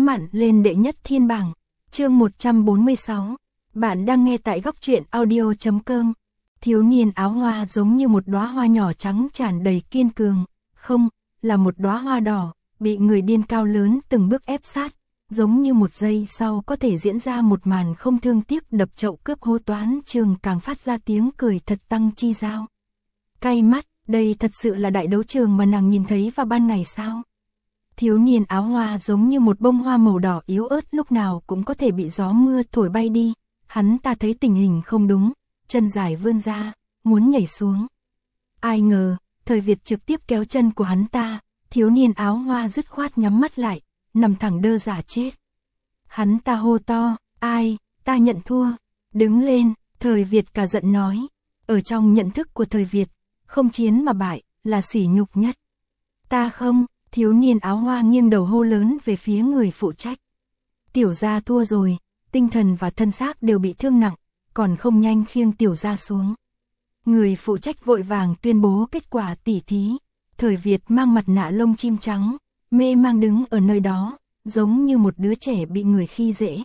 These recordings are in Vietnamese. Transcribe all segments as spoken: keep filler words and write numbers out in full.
nóng mặn lên đệ nhất thiên bảng. Chương một trăm bốn mươi sáu. Bạn đang nghe tại góc truyện audio chấm com. Thiếu niên áo hoa giống như một đóa hoa nhỏ trắng tràn đầy kiên cường, không, là một đóa hoa đỏ, bị người điên cao lớn từng bước ép sát, giống như một giây sau có thể diễn ra một màn không thương tiếc đập chậu cướp hô toán trường càng phát ra tiếng cười thật tăng chi dao. Cay mắt, đây thật sự là đại đấu trường mà nàng nhìn thấy vào ban ngày sao? Thiếu niên áo hoa giống như một bông hoa màu đỏ yếu ớt lúc nào cũng có thể bị gió mưa thổi bay đi, hắn ta thấy tình hình không đúng, chân dài vươn ra, muốn nhảy xuống. Ai ngờ, Thời Việt trực tiếp kéo chân của hắn ta, thiếu niên áo hoa dứt khoát nhắm mắt lại, nằm thẳng đơ giả chết. Hắn ta hô to, ai, ta nhận thua, đứng lên, Thời Việt cả giận nói, ở trong nhận thức của Thời Việt, không chiến mà bại, là sỉ nhục nhất. Ta không, thiếu niên áo hoa nghiêng đầu hô lớn về phía người phụ trách. Tiểu gia thua rồi, tinh thần và thân xác đều bị thương nặng, còn không nhanh khiêng tiểu gia xuống. Người phụ trách vội vàng tuyên bố kết quả tỉ thí. Thời Việt mang mặt nạ lông chim trắng, mê mang đứng ở nơi đó, giống như một đứa trẻ bị người khi dễ.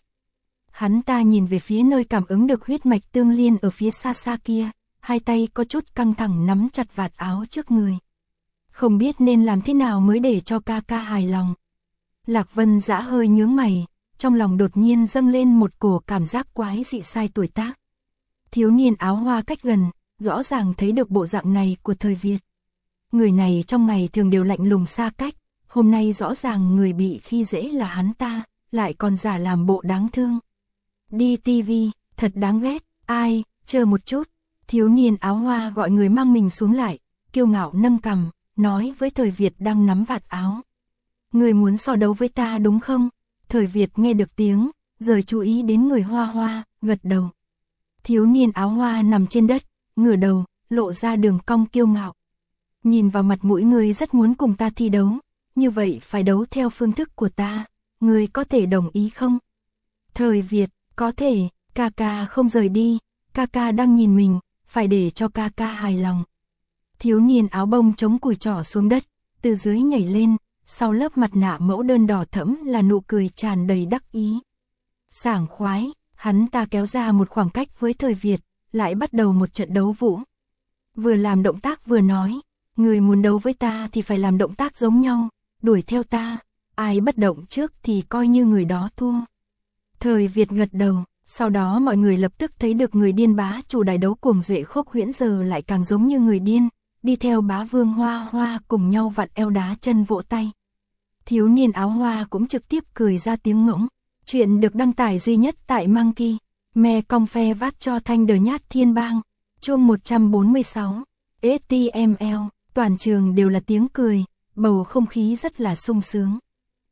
Hắn ta nhìn về phía nơi cảm ứng được huyết mạch tương liên ở phía xa xa kia, hai tay có chút căng thẳng nắm chặt vạt áo trước người. Không biết nên làm thế nào mới để cho ca ca hài lòng. Lạc Vân Dã hơi nhướng mày, trong lòng đột nhiên dâng lên một cổ cảm giác quái dị sai tuổi tác. Thiếu niên áo hoa cách gần, rõ ràng thấy được bộ dạng này của Thời Việt. Người này trong ngày thường đều lạnh lùng xa cách, hôm nay rõ ràng người bị khi dễ là hắn ta, lại còn giả làm bộ đáng thương. Đi tivi, thật đáng ghét, ai, chờ một chút. Thiếu niên áo hoa gọi người mang mình xuống lại, kiêu ngạo nâng cằm, nói với Thời Việt đang nắm vạt áo. Người muốn so đấu với ta đúng không? Thời Việt nghe được tiếng, rời chú ý đến người hoa hoa, gật đầu. Thiếu niên áo hoa nằm trên đất, ngửa đầu, lộ ra đường cong kiêu ngạo. Nhìn vào mặt mũi người rất muốn cùng ta thi đấu, như vậy phải đấu theo phương thức của ta, người có thể đồng ý không? Thời Việt, có thể, ca ca không rời đi, ca ca đang nhìn mình, phải để cho ca ca hài lòng. Thiếu niên áo bông chống cùi trỏ xuống đất, từ dưới nhảy lên, sau lớp mặt nạ mẫu đơn đỏ thẫm là nụ cười tràn đầy đắc ý. Sảng khoái, hắn ta kéo ra một khoảng cách với Thời Việt, lại bắt đầu một trận đấu vũ. Vừa làm động tác vừa nói, người muốn đấu với ta thì phải làm động tác giống nhau, đuổi theo ta, ai bất động trước thì coi như người đó thua. Thời Việt gật đầu, sau đó mọi người lập tức thấy được người điên bá chủ đài đấu cuồng duệ Khốc Huyễn giờ lại càng giống như người điên, đi theo bá vương Hoa Hoa cùng nhau vặn eo đá chân vỗ tay. Thiếu niên áo hoa cũng trực tiếp cười ra tiếng ngỗng. Chuyện được đăng tải duy nhất tại Monkey, me cong phe vát cho thanh đờ nhát thiên bang. Chương một trăm bốn mươi sáu. ét tê em lờ, toàn trường đều là tiếng cười, bầu không khí rất là sung sướng.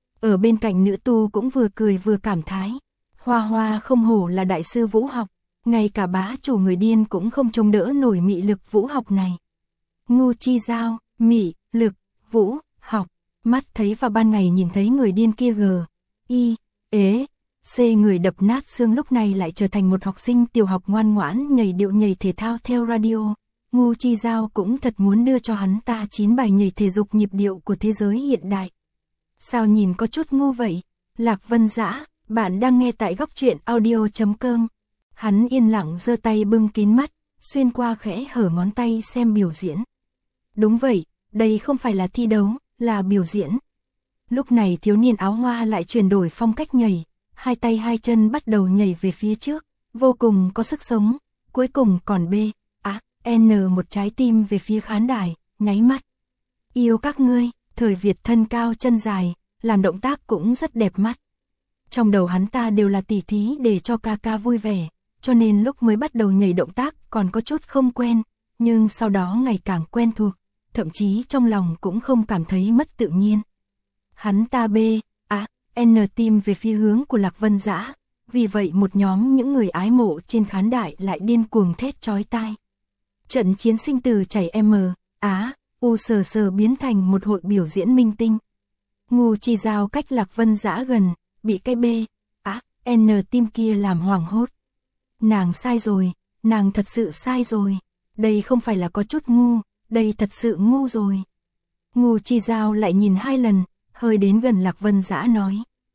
Ở bên cạnh nữ tu cũng vừa cười vừa cảm thái. Hoa Hoa không hổ là đại sư vũ học, ngay cả bá chủ người điên cũng không chống đỡ nổi mị lực vũ học này. Ngu chi giao, mị, lực, vũ, học, mắt thấy vào ban ngày nhìn thấy người điên kia gờ, y, ế, c người đập nát xương lúc này lại trở thành một học sinh tiểu học ngoan ngoãn nhảy điệu nhảy thể thao theo radio. Ngu chi giao cũng thật muốn đưa cho hắn ta chín bài nhảy thể dục nhịp điệu của thế giới hiện đại. Sao nhìn có chút ngu vậy? Lạc Vân Dã, bạn đang nghe tại góc truyện audio chấm com. Hắn yên lặng giơ tay bưng kín mắt, xuyên qua khẽ hở ngón tay xem biểu diễn. Đúng vậy, đây không phải là thi đấu, là biểu diễn. Lúc này thiếu niên áo hoa lại chuyển đổi phong cách nhảy, hai tay hai chân bắt đầu nhảy về phía trước, vô cùng có sức sống, cuối cùng còn B, A, N một trái tim về phía khán đài, nháy mắt. Yêu các ngươi, Thời Việt thân cao chân dài, làm động tác cũng rất đẹp mắt. Trong đầu hắn ta đều là tỉ thí để cho ca ca vui vẻ, cho nên lúc mới bắt đầu nhảy động tác còn có chút không quen, nhưng sau đó ngày càng quen thuộc, thậm chí trong lòng cũng không cảm thấy mất tự nhiên. Hắn ta B, A, N tim về phía hướng của Lạc Vân Dã, vì vậy một nhóm những người ái mộ trên khán đài lại điên cuồng thét chói tai. Trận chiến sinh từ chảy M, Á, U sờ sờ biến thành một hội biểu diễn minh tinh. Ngu chi giao cách Lạc Vân Dã gần, bị cái B, A, N tim kia làm hoảng hốt. Nàng sai rồi, nàng thật sự sai rồi, đây không phải là có chút ngu, đây thật sự ngu rồi. Ngu chi giao lại nhìn hai lần, hơi đến gần Lạc Vân Dã nói.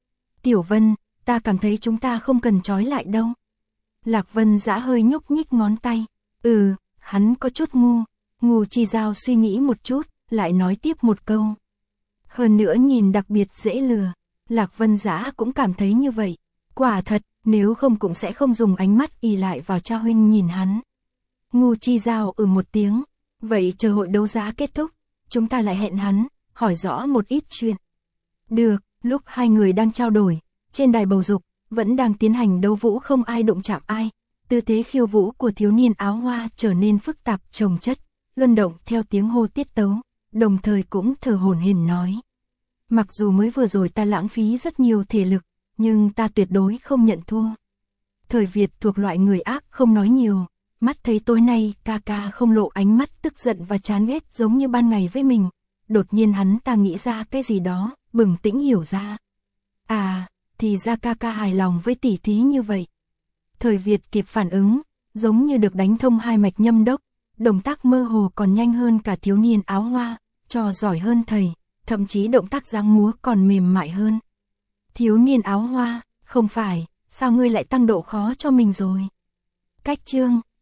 Tiểu Vân, ta cảm thấy chúng ta không cần trói lại đâu. Lạc Vân Dã hơi nhúc nhích ngón tay. Ừ, hắn có chút ngu. Ngô Chi Giao suy nghĩ một chút, lại nói tiếp một câu. Hơn nữa nhìn đặc biệt dễ lừa. Lạc Vân Dã cũng cảm thấy như vậy. Quả thật, nếu không cũng sẽ không dùng ánh mắt ì lại vào cha huynh nhìn hắn. Ngô Chi Giao ừ một tiếng. Vậy chờ hội đấu giá kết thúc, chúng ta lại hẹn hắn, hỏi rõ một ít chuyện. Được, lúc hai người đang trao đổi, trên đài bầu dục, vẫn đang tiến hành đấu vũ không ai đụng chạm ai. Tư thế khiêu vũ của thiếu niên áo hoa trở nên phức tạp chồng chất, luân động theo tiếng hô tiết tấu, đồng thời cũng thở hổn hển nói. Mặc dù mới vừa rồi ta lãng phí rất nhiều thể lực, nhưng ta tuyệt đối không nhận thua. Thời Việt thuộc loại người ác không nói nhiều, mắt thấy tối nay ca ca không lộ ánh mắt tức giận và chán ghét giống như ban ngày với mình. Đột nhiên hắn ta nghĩ ra cái gì đó, bừng tỉnh hiểu ra. À, thì ra ca ca hài lòng với tỷ thí như vậy. Thời Việt kịp phản ứng, giống như được đánh thông hai mạch nhâm đốc, động tác mơ hồ còn nhanh hơn cả thiếu niên áo hoa, trò giỏi hơn thầy, thậm chí động tác giang múa còn mềm mại hơn. Thiếu niên áo hoa, không phải, sao ngươi lại tăng độ khó cho mình rồi? Cách chương